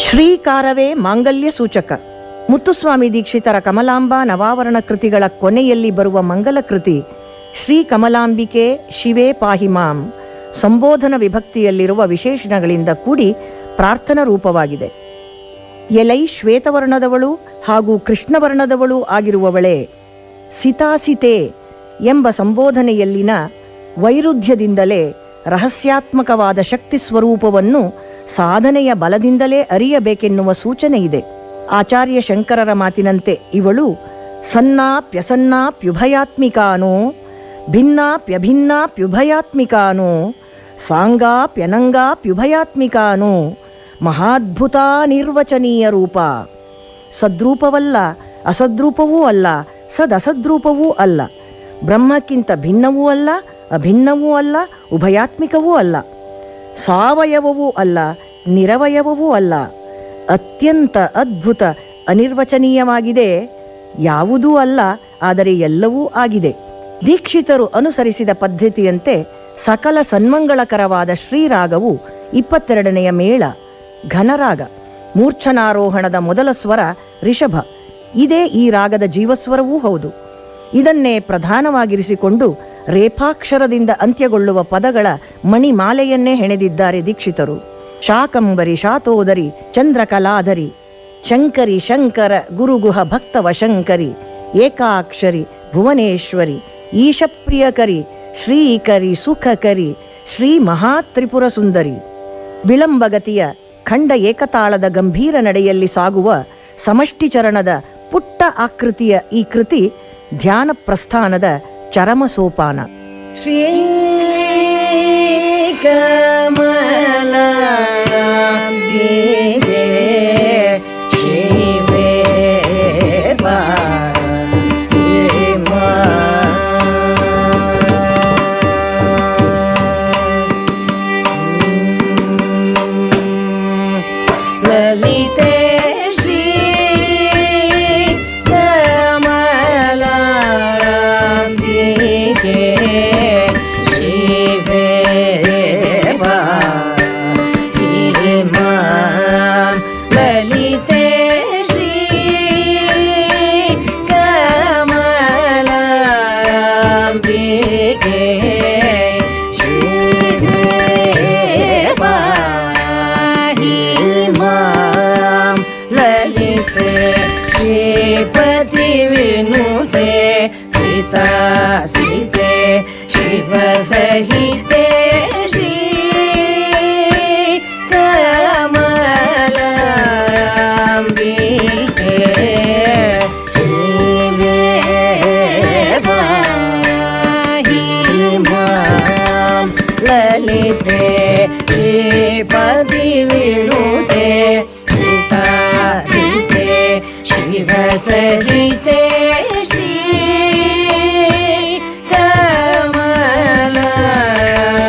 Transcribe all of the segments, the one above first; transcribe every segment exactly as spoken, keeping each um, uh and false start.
ಶ್ರೀಕಾರವೇ ಮಾಂಗಲ್ಯ ಸೂಚಕ. ಮುತ್ತುಸ್ವಾಮಿ ದೀಕ್ಷಿತರ ಕಮಲಾಂಬಾ ನವಾವರಣ ಕೃತಿಗಳ ಕೊನೆಯಲ್ಲಿ ಬರುವ ಮಂಗಲ ಕೃತಿ ಶ್ರೀ ಕಮಲಾಂಬಿಕೆ ಶಿವೇ ಪಾಹಿ ಮಾಂ ಸಂಬೋಧನ ವಿಭಕ್ತಿಯಲ್ಲಿರುವ ವಿಶೇಷಣಗಳಿಂದ ಕೂಡಿ ಪ್ರಾರ್ಥನಾ ರೂಪವಾಗಿದೆ. ಎಲೈ ಶ್ವೇತವರ್ಣದವಳು ಹಾಗೂ ಕೃಷ್ಣವರ್ಣದವಳು ಆಗಿರುವವಳೇ, ಸಿತಾಸಿತೆ ಎಂಬ ಸಂಬೋಧನೆಯಲ್ಲಿನ ವೈರುಧ್ಯದಿಂದಲೇ ರಹಸ್ಯಾತ್ಮಕವಾದ ಶಕ್ತಿ ಸ್ವರೂಪವನ್ನು ಸಾಧನೆಯ ಬಲದಿಂದಲೇ ಅರಿಯಬೇಕೆನ್ನುವ ಸೂಚನೆ ಇದೆ. ಆಚಾರ್ಯ ಶಂಕರರ ಮಾತಿನಂತೆ ಇವಳು ಸನ್ನಾಪ್ಯಸನ್ನಾಪ್ಯುಭಯಾತ್ಮಿಕಾನೋ ಭಿನ್ನಾಪ್ಯಭಿನ್ನಾಪ್ಯುಭಯಾತ್ಮಿಕಾನೋ ಸಾಂಗಾಪ್ಯನಂಗಾಪ್ಯುಭಯಾತ್ಮಿಕಾನೋ ಮಹಾದ್ಭುತ ನಿರ್ವಚನೀಯ ರೂಪ. ಸದ್ರೂಪವಲ್ಲ, ಅಸದ್ರೂಪವೂ ಅಲ್ಲ, ಸದಸದ್ರೂಪವೂ ಅಲ್ಲ, ಬ್ರಹ್ಮಕ್ಕಿಂತ ಭಿನ್ನವೂ ಅಲ್ಲ, ಅಭಿನ್ನವೂ ಅಲ್ಲ, ಉಭಯಾತ್ಮಿಕವೂ ಅಲ್ಲ, ಸಾವಯವವೂ ಅಲ್ಲ, ನಿರವಯವವೂ ಅಲ್ಲ, ಅತ್ಯಂತ ಅದ್ಭುತ ಅನಿರ್ವಚನೀಯವಾಗಿದೆ. ಯಾವುದೂ ಅಲ್ಲ, ಆದರೆ ಎಲ್ಲವೂ ಆಗಿದೆ. ದೀಕ್ಷಿತರು ಅನುಸರಿಸಿದ ಪದ್ಧತಿಯಂತೆ ಸಕಲ ಸನ್ಮಂಗಳಕರವಾದ ಶ್ರೀರಾಗವು ಇಪ್ಪತ್ತೆರಡನೆಯ ಮೇಳ ಘನರಾಗ. ಮೂರ್ಛನಾರೋಹಣದ ಮೊದಲ ಸ್ವರ ರಿಷಭ. ಇದೇ ಈ ರಾಗದ ಜೀವಸ್ವರವೂ ಹೌದು. ಇದನ್ನೇ ಪ್ರಧಾನವಾಗಿರಿಸಿಕೊಂಡು ರೇಫಾಕ್ಷರದಿಂದ ಅಂತ್ಯಗೊಳ್ಳುವ ಪದಗಳ ಮಣಿಮಾಲೆಯನ್ನೇ ಹೆಣೆದಿದ್ದಾರೆ ದೀಕ್ಷಿತರು. ಶಾಕಂಬರಿ, ಶಾತೋದರಿ, ಚಂದ್ರಕಲಾಧರಿ, ಶಂಕರಿ, ಶಂಕರ, ಗುರುಗುಹ ಭಕ್ತವ ಶಂಕರಿ, ಏಕಾಕ್ಷರಿ, ಭುವನೇಶ್ವರಿ, ಈಶಪ್ರಿಯಕರಿ, ಶ್ರೀಕರಿ, ಸುಖಕರಿ, ಶ್ರೀ ಮಹಾತ್ರಿಪುರ ಸುಂದರಿ. ವಿಳಂಬಗತಿಯ ಖಂಡ ಏಕತಾಳದ ಗಂಭೀರ ನಡೆಯಲ್ಲಿ ಸಾಗುವ ಸಮಷ್ಟಿ ಚರಣದ ಪುಟ್ಟ ಆಕೃತಿಯ ಈ ಕೃತಿ ಧ್ಯಾನ ಪ್ರಸ್ಥಾನದ ಚರಮ ಸೋಪಾನ. ಶ್ರೀ ಕಮಲಾಂಬಿಕೆ ಶಿವೇ ಪಾಹಿ ಮಾಂ ಲಲಿತೆ ಶ್ರೀ ಕಮಲಾಂಬಿಕೆ ಶಿವೇ ಪಾಹಿ ಮಾಂ ಲಲಿತೆ ಶ್ರೀ ಕಮಲಾಂಬಿಕೆ ಶಿವೇ ಪಾಹಿ ಮಾಂ ಲಲಿತೆ ಶ್ರೀಪತಿ ವಿನುತೆ ಸೀತಾ ಸೀತೆ ಶಿವ ಸಹಿತೆ ಶ್ರೀ ಕಮಲಾಂಬಿಕೆ ಶಿವೇ ಪಾಹಿ ಮಾಂ ಲಲಿತೆ ಶ್ರೀಪತಿ ವಿನುತೆ ಸೀತಾ ಸೀತೆ ಶಿವ ಸಹಿತೆ ಶ್ರೀ ಕಮಲಾಂಬಿಕೆ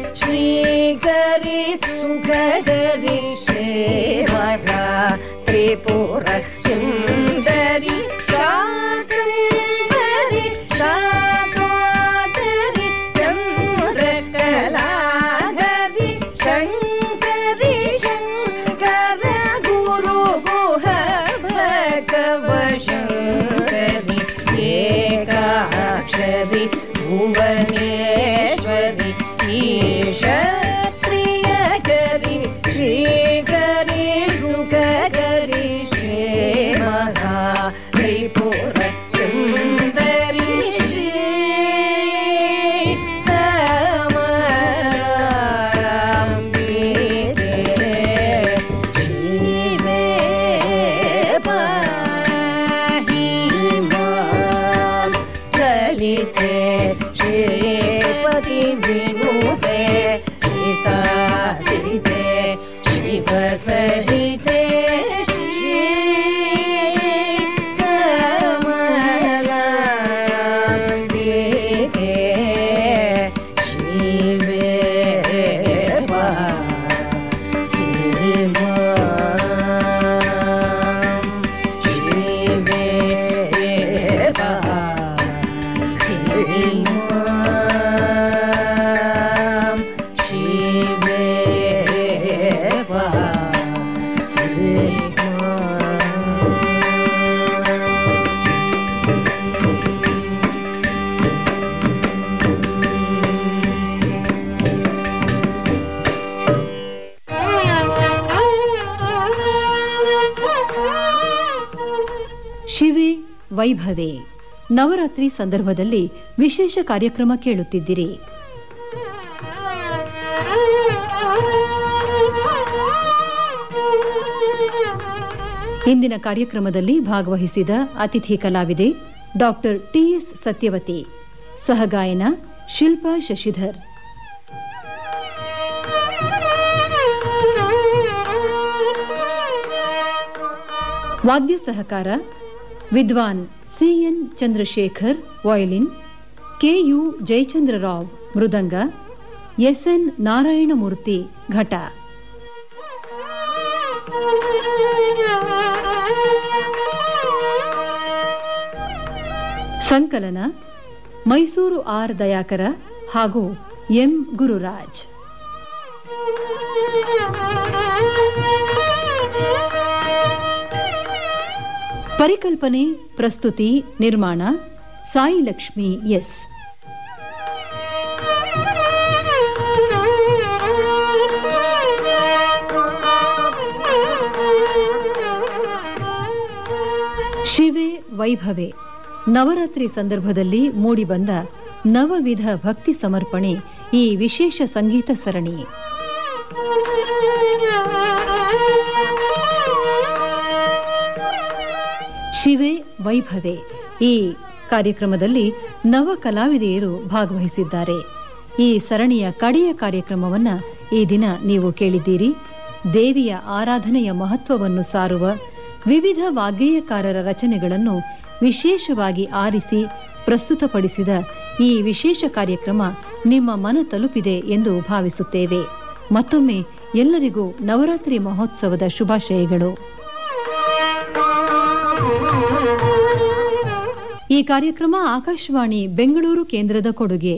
श्रीकरि सुखकरि श्रीमहा त्रिपुर सुन्दरि शाकम्भरि शाकोदरि चन्द्रकलाधरि शङ्करि शङ्कर गुरु गुह भगव शङ्करि एकाक्षरि भुवनेश्वरि ईश प्रियकरि श्रीकरि सुखकरि श्री महा त्रिपुर सुन्दरि श्री कमलाम्बिके शिवे पाहि मां कलिते श्रीपति विनुते सीता सीते शिव सहिते श्री कमलाम्बिके शिवे पाहि मां शिवे पाहि मां शिवे पाहि ಶಿವೆ ವೈಭವೆ ನವರಾತ್ರಿ ಸಂದರ್ಭದಲ್ಲಿ ವಿಶೇಷ ಕಾರ್ಯಕ್ರಮ ಕೇಳುತ್ತಿದ್ದಿರಿ. ಇಂದಿನ ಕಾರ್ಯಕ್ರಮದಲ್ಲಿ ಭಾಗವಹಿಸಿದ ಅತಿಥಿ ಕಲಾವಿದೆ ಡಾಕ್ಟರ್ ಟಿಎಸ್ ಸತ್ಯವತಿ, ಸಹಗಾಯನ ಶಿಲ್ಪಾ ಶಶಿಧರ್. ವಾದ್ಯ ಸಹಕಾರ ವಿದ್ವಾನ್ C N Chandrashekar violin, K U Jayachandra Rao mridanga, S N Narayanamurthy ghata. ಸಂಕಲನ ಮೈಸೂರು ಆರ್ ದಯಾಕರ ಹಾಗೂ ಎಂ ಗುರುರಾಜ್. ಪರಿಕಲ್ಪನೆ, ಪ್ರಸ್ತುತಿ, ನಿರ್ಮಾಣ ಸಾಯಿ ಲಕ್ಷ್ಮಿ ಎಸ್. ಶಿವೆ ವೈಭವೆ ನವರಾತ್ರಿ ಸಂದರ್ಭದಲ್ಲಿ ಮೂಡಿಬಂದ ನವವಿಧ ಭಕ್ತಿ ಸಮರ್ಪಣೆ ಈ ವಿಶೇಷ ಸಂಗೀತ ಸರಣಿ. ಶಿವೆ ವೈಭವೆ ಈ ಕಾರ್ಯಕ್ರಮದಲ್ಲಿ ನವ ಕಲಾವಿದೆಯರು ಭಾಗವಹಿಸಿದ್ದಾರೆ. ಈ ಸರಣಿಯ ಕಡೆಯ ಕಾರ್ಯಕ್ರಮವನ್ನ ಈ ದಿನ ನೀವು ಕೇಳಿದ್ದೀರಿ. ದೇವಿಯ ಆರಾಧನೆಯ ಮಹತ್ವವನ್ನು ಸಾರುವ ವಿವಿಧ ವಾಗ್ಗೇಯಕಾರರ ರಚನೆಗಳನ್ನು ವಿಶೇಷವಾಗಿ ಆರಿಸಿ ಪ್ರಸ್ತುತಪಡಿಸಿದ ಈ ವಿಶೇಷ ಕಾರ್ಯಕ್ರಮ ನಿಮ್ಮ ಮನ ತಲುಪಿದೆ ಎಂದು ಭಾವಿಸುತ್ತೇವೆ. ಮತ್ತೊಮ್ಮೆ ಎಲ್ಲರಿಗೂ ನವರಾತ್ರಿ ಮಹೋತ್ಸವದ ಶುಭಾಶಯಗಳು. ಈ ಕಾರ್ಯಕ್ರಮ ಆಕಾಶವಾಣಿ ಬೆಂಗಳೂರು ಕೇಂದ್ರದ ಕೊಡುಗೆ.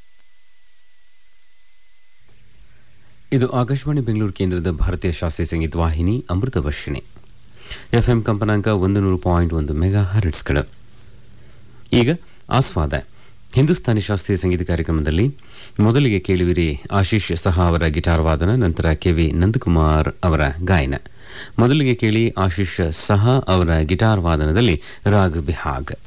ಇದು ಆಕಾಶವಾಣಿ ಬೆಂಗಳೂರು ಕೇಂದ್ರದ ಭಾರತೀಯ ಶಾಸ್ತ್ರೀಯ ಸಂಗೀತ ವಾಹಿನಿ ಅಮೃತ ವರ್ಷಿಣಿ. ಎಫ್ಎಂ ಕಂಪನಾಂಕ ಒಂದು ನೂರು ಪಾಯಿಂಟ್ ಒಂದು ಮೆಗಾ ಹರ್ಟ್ಸ್ಗಳು. ಈಗ ಆಸ್ವಾದ ಹಿಂದೂಸ್ತಾನಿ ಶಾಸ್ತ್ರೀಯ ಸಂಗೀತ ಕಾರ್ಯಕ್ರಮದಲ್ಲಿ ಮೊದಲಿಗೆ ಕೇಳುವಿರಿ ಆಶೀಶ್ ಸಹಾ ಅವರ ಗಿಟಾರ್ ವಾದನ, ನಂತರ ಕೆ ವಿ ನಂದಕುಮಾರ್ ಅವರ ಗಾಯನ. ಮೊದಲಿಗೆ ಕೇಳಿ ಆಶೀಶ್ ಸಹಾ ಅವರ ಗಿಟಾರ್ ವಾದನದಲ್ಲಿ ರಾಗ್ ಬಿಹಾಗ್.